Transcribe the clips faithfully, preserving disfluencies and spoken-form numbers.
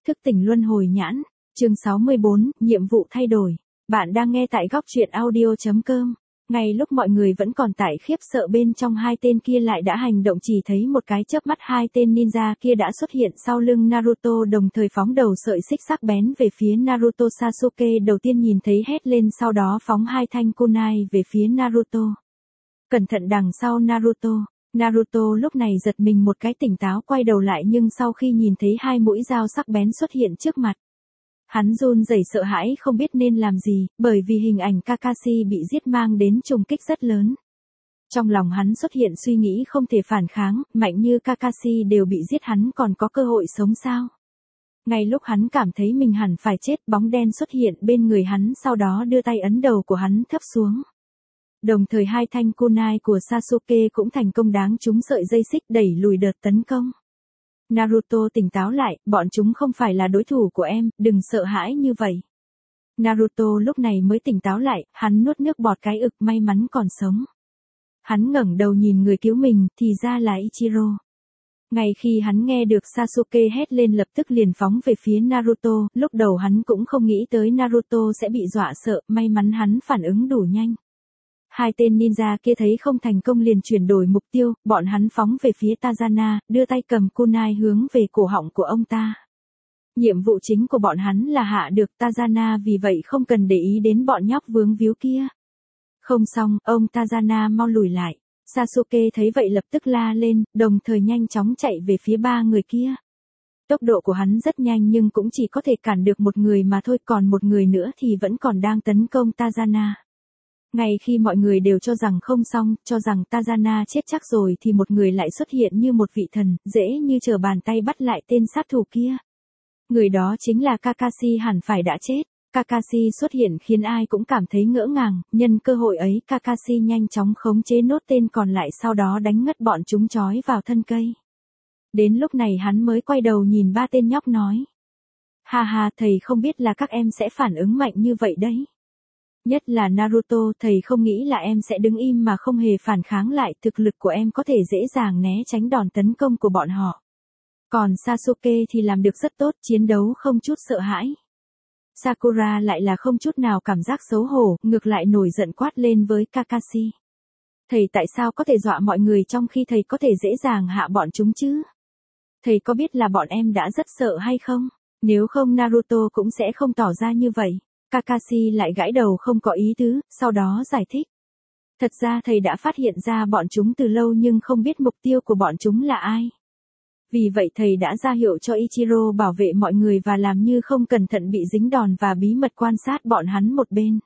Thức tỉnh luân hồi nhãn, chương sáu mươi bốn, nhiệm vụ thay đổi. Bạn đang nghe tại góc truyện audio chấm com. Ngay lúc mọi người vẫn còn tại khiếp sợ bên trong, hai tên kia lại đã hành động, chỉ thấy một cái chớp mắt hai tên ninja kia đã xuất hiện sau lưng Naruto, đồng thời phóng đầu sợi xích sắc bén về phía Naruto. Sasuke đầu tiên nhìn thấy hét lên, sau đó phóng hai thanh kunai về phía Naruto. Cẩn thận đằng sau Naruto. Naruto lúc này giật mình một cái, tỉnh táo quay đầu lại, nhưng sau khi nhìn thấy hai mũi dao sắc bén xuất hiện trước mặt, hắn run rẩy sợ hãi không biết nên làm gì, bởi vì hình ảnh Kakashi bị giết mang đến trùng kích rất lớn. Trong lòng hắn xuất hiện suy nghĩ không thể phản kháng, mạnh như Kakashi đều bị giết, hắn còn có cơ hội sống sao? Ngay lúc hắn cảm thấy mình hẳn phải chết, bóng đen xuất hiện bên người hắn, sau đó đưa tay ấn đầu của hắn thấp xuống. Đồng thời hai thanh kunai của Sasuke cũng thành công đáng trúng sợi dây xích, đẩy lùi đợt tấn công. Naruto tỉnh táo lại, bọn chúng không phải là đối thủ của em, đừng sợ hãi như vậy. Naruto lúc này mới tỉnh táo lại, hắn nuốt nước bọt cái ực, may mắn còn sống. Hắn ngẩng đầu nhìn người cứu mình, thì ra là Ichiro. Ngay khi hắn nghe được Sasuke hét lên, lập tức liền phóng về phía Naruto, lúc đầu hắn cũng không nghĩ tới Naruto sẽ bị dọa sợ, may mắn hắn phản ứng đủ nhanh. Hai tên ninja kia thấy không thành công liền chuyển đổi mục tiêu, bọn hắn phóng về phía Tazana, đưa tay cầm kunai hướng về cổ họng của ông ta. Nhiệm vụ chính của bọn hắn là hạ được Tazana, vì vậy không cần để ý đến bọn nhóc vướng víu kia. Không xong, ông Tazana mau lùi lại. Sasuke thấy vậy lập tức la lên, đồng thời nhanh chóng chạy về phía ba người kia. Tốc độ của hắn rất nhanh nhưng cũng chỉ có thể cản được một người mà thôi, còn một người nữa thì vẫn còn đang tấn công Tazana. Ngay khi mọi người đều cho rằng không xong, cho rằng Tazana chết chắc rồi, thì một người lại xuất hiện như một vị thần, dễ như trở bàn tay bắt lại tên sát thủ kia. Người đó chính là Kakashi, hẳn phải đã chết. Kakashi xuất hiện khiến ai cũng cảm thấy ngỡ ngàng, nhân cơ hội ấy Kakashi nhanh chóng khống chế nốt tên còn lại, sau đó đánh ngất bọn chúng trói vào thân cây. Đến lúc này hắn mới quay đầu nhìn ba tên nhóc nói. Ha ha, thầy không biết là các em sẽ phản ứng mạnh như vậy đấy. Nhất là Naruto, thầy không nghĩ là em sẽ đứng im mà không hề phản kháng lại, thực lực của em có thể dễ dàng né tránh đòn tấn công của bọn họ. Còn Sasuke thì làm được rất tốt, chiến đấu không chút sợ hãi. Sakura lại là không chút nào cảm giác xấu hổ, ngược lại nổi giận quát lên với Kakashi. Thầy tại sao có thể dọa mọi người trong khi thầy có thể dễ dàng hạ bọn chúng chứ? Thầy có biết là bọn em đã rất sợ hay không? Nếu không Naruto cũng sẽ không tỏ ra như vậy. Kakashi lại gãi đầu không có ý tứ, sau đó giải thích. Thật ra thầy đã phát hiện ra bọn chúng từ lâu nhưng không biết mục tiêu của bọn chúng là ai. Vì vậy thầy đã ra hiệu cho Ichiro bảo vệ mọi người và làm như không cẩn thận bị dính đòn và bí mật quan sát bọn hắn một bên.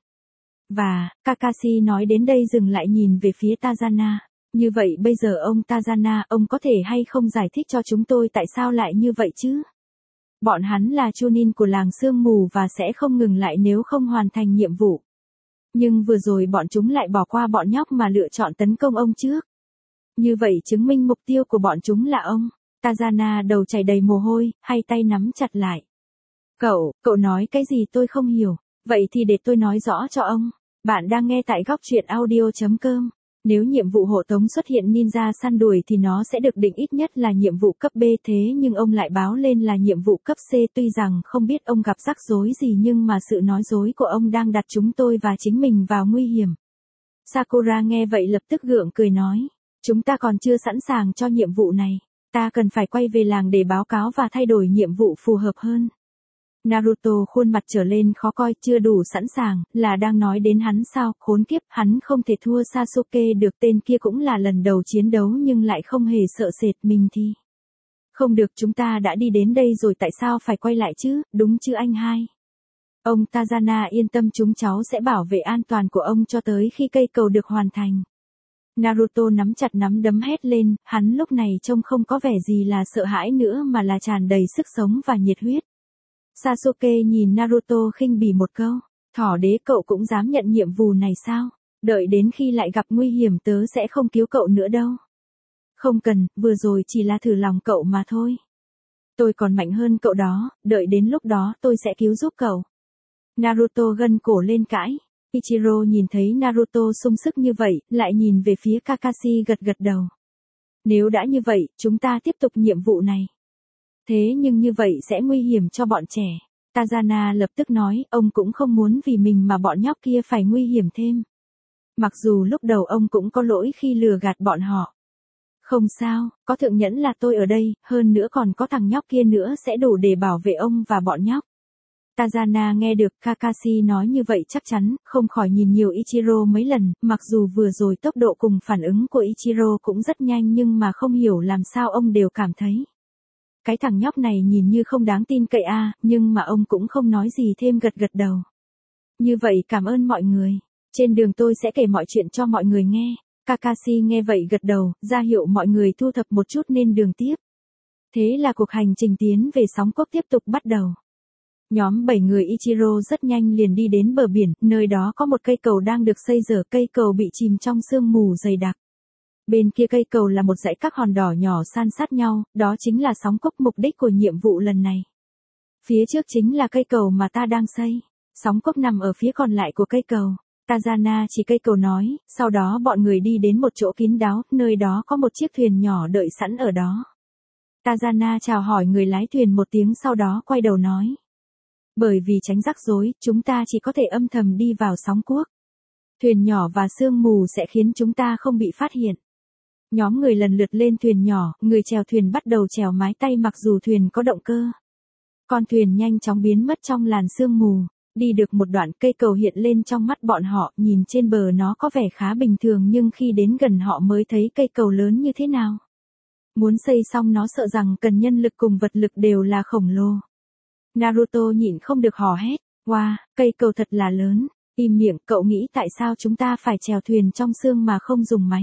Và, Kakashi nói đến đây dừng lại nhìn về phía Tazana. Như vậy bây giờ ông Tazana, ông có thể hay không giải thích cho chúng tôi tại sao lại như vậy chứ? Bọn hắn là chunin của làng sương mù và sẽ không ngừng lại nếu không hoàn thành nhiệm vụ. Nhưng vừa rồi bọn chúng lại bỏ qua bọn nhóc mà lựa chọn tấn công ông trước. Như vậy chứng minh mục tiêu của bọn chúng là ông. Tazana đầu chảy đầy mồ hôi, hai tay nắm chặt lại. Cậu, cậu nói cái gì tôi không hiểu. Vậy thì để tôi nói rõ cho ông. Bạn đang nghe tại góc truyện audio chấm com. Nếu nhiệm vụ hộ tống xuất hiện ninja săn đuổi thì nó sẽ được định ít nhất là nhiệm vụ cấp B, thế nhưng ông lại báo lên là nhiệm vụ cấp C, tuy rằng không biết ông gặp rắc rối gì nhưng mà sự nói dối của ông đang đặt chúng tôi và chính mình vào nguy hiểm. Sakura nghe vậy lập tức gượng cười nói, chúng ta còn chưa sẵn sàng cho nhiệm vụ này, ta cần phải quay về làng để báo cáo và thay đổi nhiệm vụ phù hợp hơn. Naruto khuôn mặt trở lên khó coi, chưa đủ sẵn sàng, là đang nói đến hắn sao, khốn kiếp, hắn không thể thua Sasuke được, tên kia cũng là lần đầu chiến đấu nhưng lại không hề sợ sệt, mình thì. Không được, chúng ta đã đi đến đây rồi tại sao phải quay lại chứ, đúng chứ anh hai? Ông Tazana yên tâm, chúng cháu sẽ bảo vệ an toàn của ông cho tới khi cây cầu được hoàn thành. Naruto nắm chặt nắm đấm hét lên, hắn lúc này trông không có vẻ gì là sợ hãi nữa mà là tràn đầy sức sống và nhiệt huyết. Sasuke nhìn Naruto khinh bỉ một câu, thỏ đế, cậu cũng dám nhận nhiệm vụ này sao? Đợi đến khi lại gặp nguy hiểm tớ sẽ không cứu cậu nữa đâu. Không cần, vừa rồi chỉ là thử lòng cậu mà thôi. Tôi còn mạnh hơn cậu đó, đợi đến lúc đó tôi sẽ cứu giúp cậu. Naruto gân cổ lên cãi. Ichiro nhìn thấy Naruto sung sức như vậy, lại nhìn về phía Kakashi gật gật đầu. Nếu đã như vậy, chúng ta tiếp tục nhiệm vụ này. Thế nhưng như vậy sẽ nguy hiểm cho bọn trẻ. Tajana lập tức nói, ông cũng không muốn vì mình mà bọn nhóc kia phải nguy hiểm thêm. Mặc dù lúc đầu ông cũng có lỗi khi lừa gạt bọn họ. Không sao, có thượng nhẫn là tôi ở đây, hơn nữa còn có thằng nhóc kia nữa sẽ đủ để bảo vệ ông và bọn nhóc. Tajana nghe được Kakashi nói như vậy chắc chắn, không khỏi nhìn nhiều Ichiro mấy lần, mặc dù vừa rồi tốc độ cùng phản ứng của Ichiro cũng rất nhanh nhưng mà không hiểu làm sao ông đều cảm thấy. Cái thằng nhóc này nhìn như không đáng tin cậy a, à, nhưng mà ông cũng không nói gì thêm gật gật đầu. Như vậy cảm ơn mọi người. Trên đường tôi sẽ kể mọi chuyện cho mọi người nghe. Kakashi nghe vậy gật đầu, ra hiệu mọi người thu thập một chút nên đường tiếp. Thế là cuộc hành trình tiến về sóng quốc tiếp tục bắt đầu. Nhóm bảy người Ichiro rất nhanh liền đi đến bờ biển, nơi đó có một cây cầu đang được xây dở, cây cầu bị chìm trong sương mù dày đặc. Bên kia cây cầu là một dãy các hòn đỏ nhỏ san sát nhau, đó chính là sóng cốc mục đích của nhiệm vụ lần này. Phía trước chính là cây cầu mà ta đang xây. Sóng cốc nằm ở phía còn lại của cây cầu. Tajana chỉ cây cầu nói, sau đó bọn người đi đến một chỗ kín đáo, nơi đó có một chiếc thuyền nhỏ đợi sẵn ở đó. Tajana chào hỏi người lái thuyền một tiếng sau đó quay đầu nói. Bởi vì tránh rắc rối, chúng ta chỉ có thể âm thầm đi vào sóng quốc. Thuyền nhỏ và sương mù sẽ khiến chúng ta không bị phát hiện. Nhóm người lần lượt lên thuyền nhỏ, người chèo thuyền bắt đầu chèo mái tay mặc dù thuyền có động cơ. Con thuyền nhanh chóng biến mất trong làn sương mù. Đi được một đoạn cây cầu hiện lên trong mắt bọn họ, nhìn trên bờ nó có vẻ khá bình thường nhưng khi đến gần họ mới thấy cây cầu lớn như thế nào. Muốn xây xong nó sợ rằng cần nhân lực cùng vật lực đều là khổng lồ. Naruto nhịn không được hò hét, wow, cây cầu thật là lớn, im miệng, cậu nghĩ tại sao chúng ta phải chèo thuyền trong sương mà không dùng máy?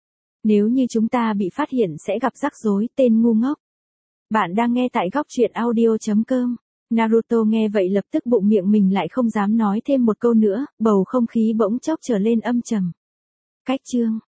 Nếu như chúng ta bị phát hiện sẽ gặp rắc rối, tên ngu ngốc. Bạn đang nghe tại góc truyện audio chấm com. Naruto nghe vậy lập tức bụng miệng mình lại không dám nói thêm một câu nữa, bầu không khí bỗng chốc trở lên âm trầm. Cách chương